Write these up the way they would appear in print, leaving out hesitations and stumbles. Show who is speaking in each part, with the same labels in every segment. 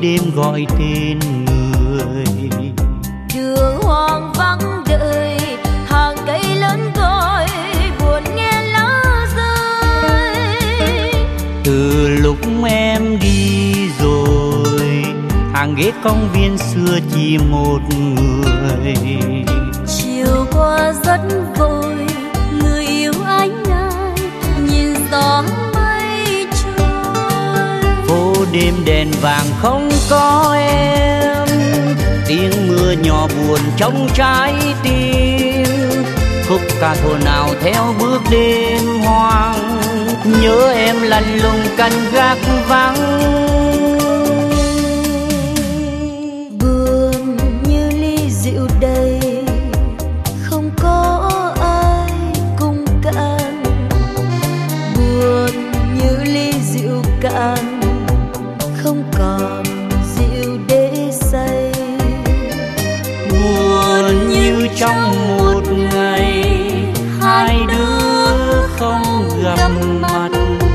Speaker 1: đêm gọi tên người.
Speaker 2: Đường hoang vắng đợi, hàng cây lớn gọi buồn nghe lá rơi.
Speaker 1: Từ lúc em đi rồi, hàng ghế công viên xưa chỉ một người.
Speaker 2: Chiều qua rất vội, người yêu anh ai nhìn gió mây trôi.
Speaker 1: Phố đêm đèn vàng không có em, tiếng mưa nhỏ buồn trong trái tim. Khúc ca thổ nào theo bước đêm hoang, nhớ em lạnh lùng canh gác vắng.
Speaker 2: Buồn như ly rượu đầy, không có ai cùng cạn. Buồn như ly rượu cạn, không còn rượu để say.
Speaker 1: Buồn như trong một ngày, hai đứa không gặp mặt.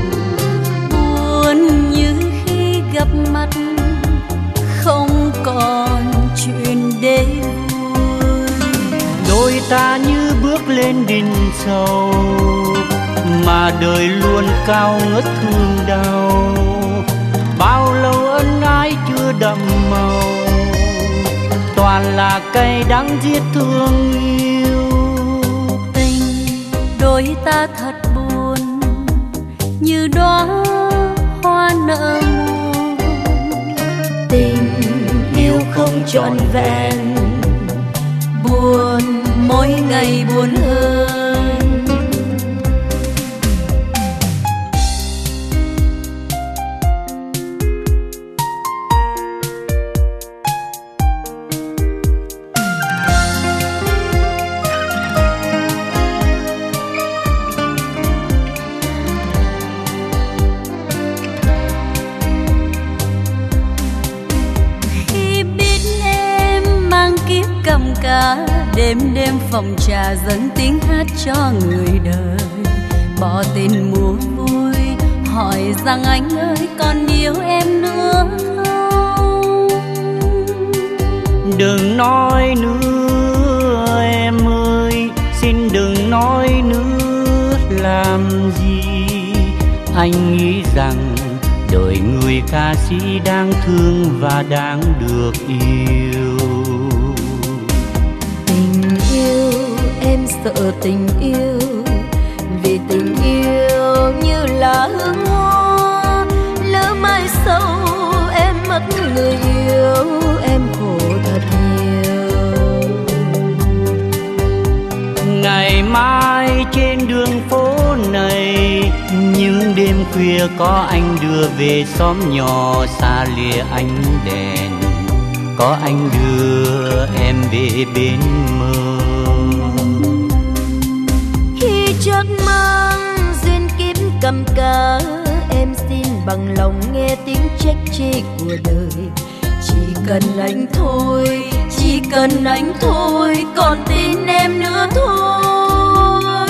Speaker 2: Buồn như khi gặp mặt, không còn chuyện để vui.
Speaker 1: Đôi ta như bước lên đỉnh sâu, mà đời luôn cao ngất thương đau. Bao lâu ân ái chưa đậm màu, toàn là cay đắng giết thương yêu.
Speaker 2: Tình đôi ta thật buồn, như đóa hoa nở muôn. Tình yêu không trọn vẹn, buồn mỗi ngày buồn hơn. Đêm đêm phòng trà dâng tiếng hát cho người đời, bỏ tên mua vui, hỏi rằng anh ơi còn yêu em nữa không?
Speaker 1: Đừng nói nữa em ơi, xin đừng nói nữa làm gì. Anh nghĩ rằng đời người ca sĩ đang thương và đang được yêu.
Speaker 2: Em sợ tình yêu, vì tình yêu như là hương hoa. Lỡ mai sau em mất người yêu, em khổ thật nhiều.
Speaker 1: Ngày mai trên đường phố này, những đêm khuya có anh đưa về xóm nhỏ xa lìa ánh đèn. Có anh đưa em về bên mơ.
Speaker 2: Chắc mang duyên kiếp cầm cờ, em xin bằng lòng nghe tiếng trách chê của đời. Chỉ cần anh thôi, chỉ cần anh thôi, còn tin em nữa thôi.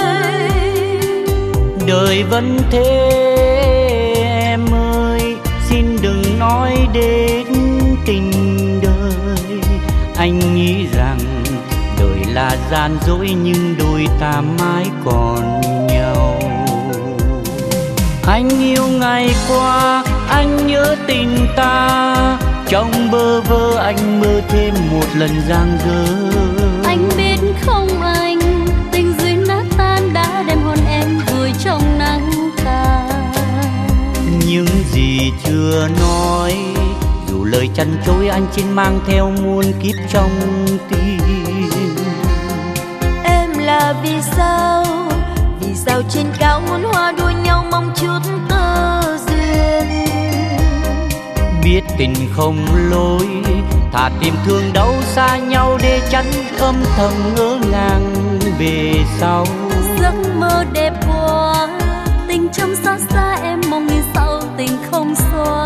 Speaker 1: Đời vẫn thế em ơi, xin đừng nói đến tình đời. Anh nghĩ rằng đời là gian dối, nhưng đôi ta mãi còn nhau. Anh yêu ngày qua, anh nhớ tình ta, trong bơ vơ anh mơ thêm một lần giang dở.
Speaker 2: Anh biết không anh, tình duyên nát tan đã đem hồn em vùi trong nắng tàn.
Speaker 1: Những gì chưa nói, dù lời chăn chối anh xin mang theo muôn kiếp trong tim.
Speaker 2: Là vì sao trên cao muôn hoa đua nhau mong chút tơ duyên.
Speaker 1: Biết tình không lối, thà tìm thương đâu xa nhau để tránh âm thầm ngỡ ngàng về sau.
Speaker 2: Giấc mơ đẹp quá, tình trong xa xa em mong nghìn sau tình không xóa.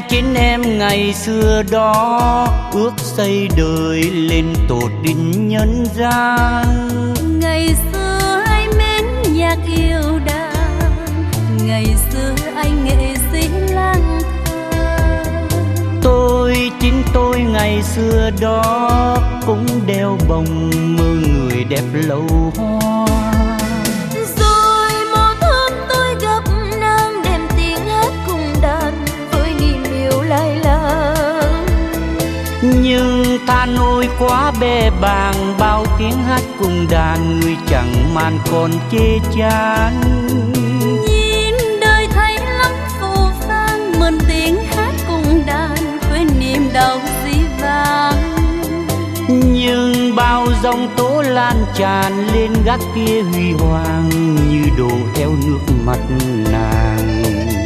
Speaker 1: chính em ngày xưa đó ước xây đời lên tột đỉnh nhân gian.
Speaker 2: Ngày xưa anh mến nhạc yêu đàn, ngày xưa anh nghệ sĩ lang thang.
Speaker 1: Chính tôi ngày xưa đó cũng đeo bồng mơ người đẹp lâu hoa.
Speaker 2: Rồi một hôm tôi gặp nàng đem tiếng hát cùng đàn với niềm yêu lai láng.
Speaker 1: Nhưng tha nỗi quá bè bàng, bao tiếng hát cùng đàn người chẳng màn còn chê chán.
Speaker 2: Nhìn đời thấy lắm phù vang, mượn tiếng hát cùng đàn quên niềm đau dĩ vãng.
Speaker 1: Nhưng bao dòng tố lan tràn lên gác kia huy hoàng như đổ theo nước mắt nàng.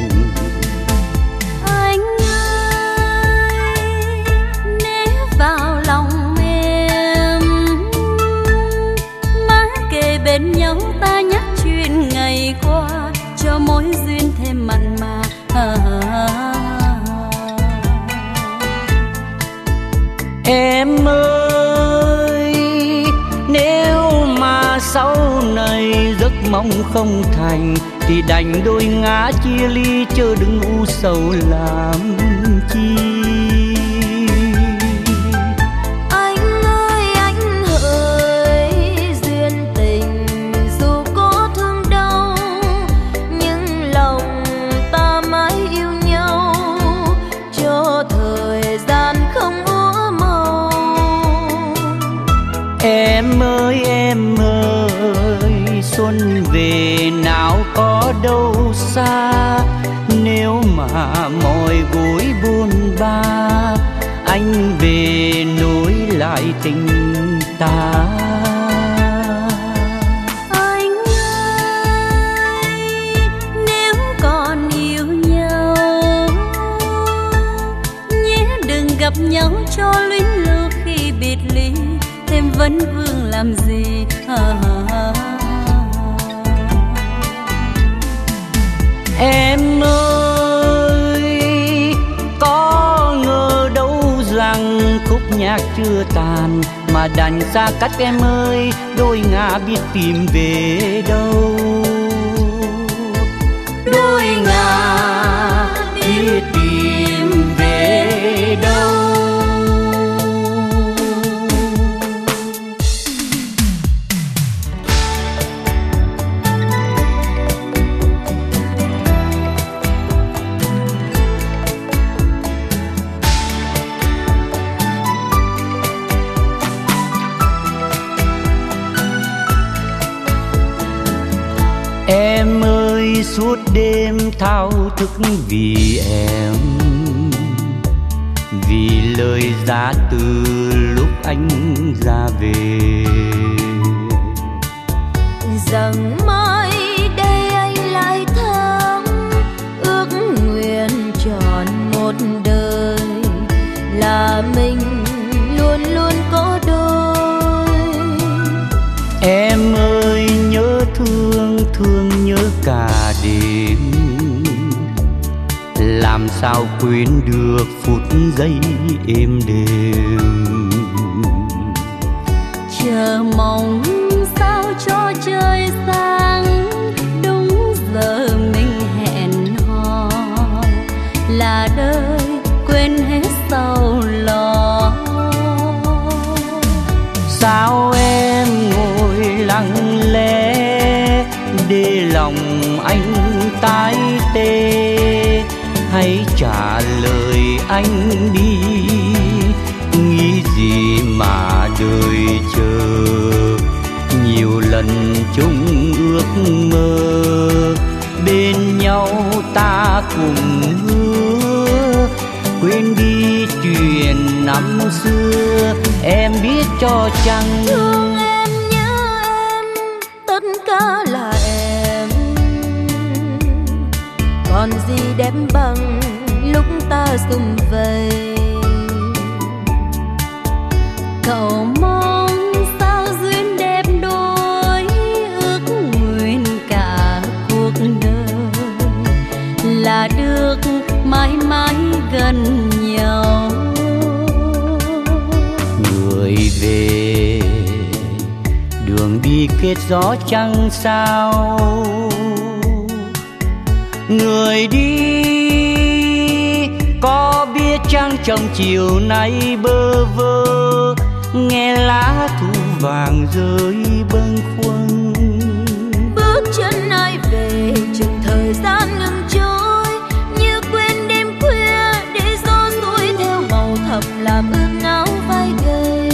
Speaker 2: Anh ơi, nếu vào lòng em, má kề bên nhau ta nhắc chuyện ngày qua, cho mối duyên thêm mặn mà.
Speaker 1: Em ơi, nếu mà sau này giấc mong không thành thì đành đôi ngã chia ly, chớ đừng u sầu làm chi.
Speaker 2: Anh ơi anh hỡi, duyên tình dù có thương đau, nhưng lòng ta mãi yêu nhau, cho thời gian không úa màu.
Speaker 1: Em ơi, xuân về nào có đâu xa, nếu mà mỏi gối buồn ba, anh về nối lại tình ta.
Speaker 2: Anh ơi, nếu còn yêu nhau, nhé đừng gặp nhau cho luyến lưu khi biệt ly, thêm vấn vương làm gì.
Speaker 1: Em ơi, có ngờ đâu rằng khúc nhạc chưa tàn mà đành xa cách. Em ơi, đôi ngả biết tìm về đâu, đôi ngả biết tìm về đâu. Em ơi, suốt đêm thao thức vì em, vì lời giá từ lúc anh ra về.
Speaker 2: Rằng mai đây anh lại thắm ước nguyện tròn một đời, là mình luôn luôn có đôi.
Speaker 1: Em ơi, nhớ thương nhớ cả đêm, làm sao quên được phút giây êm đềm.
Speaker 2: Chờ mong sao cho trời sáng, đúng giờ mình hẹn hò, là đời quên hết sầu lo.
Speaker 1: Sao em ngồi lặng lẽ để lòng anh tái tê, hãy trả lời anh đi, nghĩ gì mà đời chờ. Nhiều lần chung ước mơ bên nhau ta cùng hứa, quên đi chuyện năm xưa, em biết cho chăng.
Speaker 2: Thương em nhớ em, tất cả là em, còn gì đẹp bằng lúc ta sum vầy. Cậu mong sao duyên đẹp đôi, ước nguyện cả cuộc đời là được mãi mãi gần
Speaker 1: Bi kết gió chẳng sao. Người đi có biết chăng trong chiều nay bơ vơ, nghe lá thu vàng rơi bâng khuâng.
Speaker 2: Bước chân ai về chừng thời gian ngừng trôi, như quên đêm khuya để gió xuôi theo màu thầm làm ướt áo vai gầy.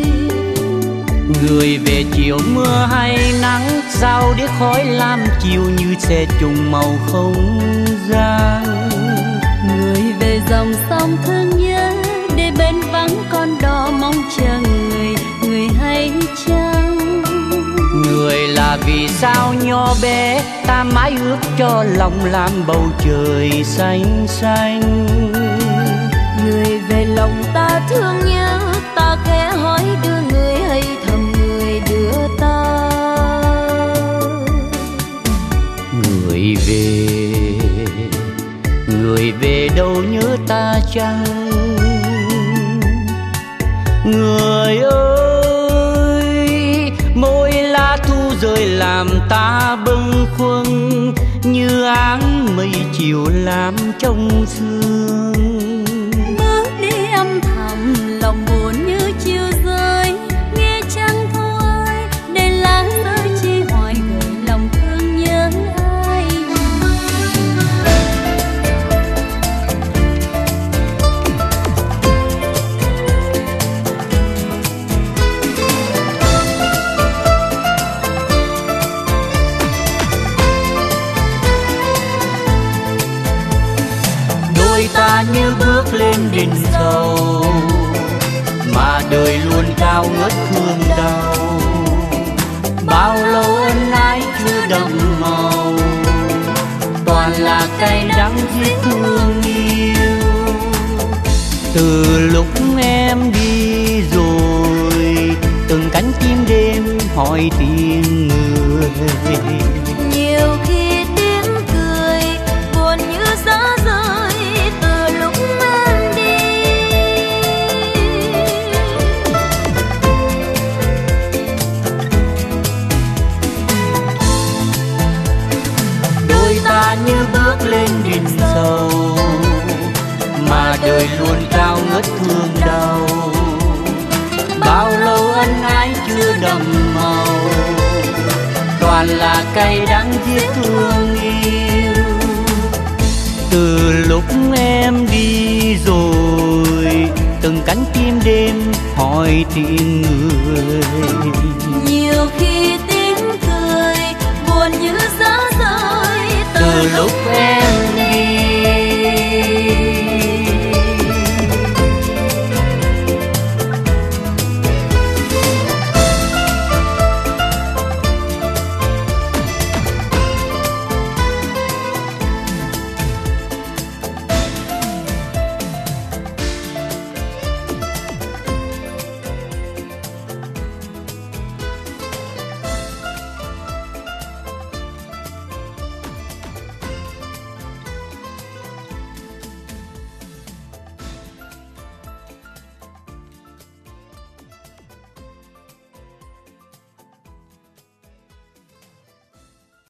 Speaker 1: Người về chiều mưa hay nắng, sao để khói lam chiều như xe trùng màu không gian.
Speaker 2: Người về dòng sông thương nhớ, để bên vắng con đò mong chờ người, người hay chăng?
Speaker 1: Người là vì sao nhỏ bé, ta mãi ước cho lòng làm bầu trời xanh xanh.
Speaker 2: Người về lòng ta thương nhớ, ta khẽ hỏi đưa người hay thầm người đưa ta.
Speaker 1: Người về đâu nhớ ta chăng? Người ơi, mỗi lá thu rơi làm ta bâng khuâng, như áng mây chiều làm trong sương.
Speaker 2: Bước đi âm thầm lòng buồn như chiều rơi, nghe trăng thu ơi để lá rơi chi hoài gợi lòng thương nhớ ai.
Speaker 1: Đôi ta như bước lên đỉnh sâu, mà đời luôn cao ngất thương đau. Bao lâu ân ái chưa đậm màu, toàn là cay đắng giết thương yêu. Từ lúc em đi rồi, từng cánh chim đêm hỏi tiếng người.
Speaker 2: Nhiều khi tiếng cười buồn như giá rơi từ lúc em đi.
Speaker 1: Đôi ta như bước lên đỉnh sâu, mà đời luôn cao ngất thương đau. Bao lâu ân ái chưa đậm màu, toàn là cay đắng giết thương yêu. Từ lúc em đi rồi, từng cánh chim đêm hỏi tiếng người.
Speaker 2: Nhiều khi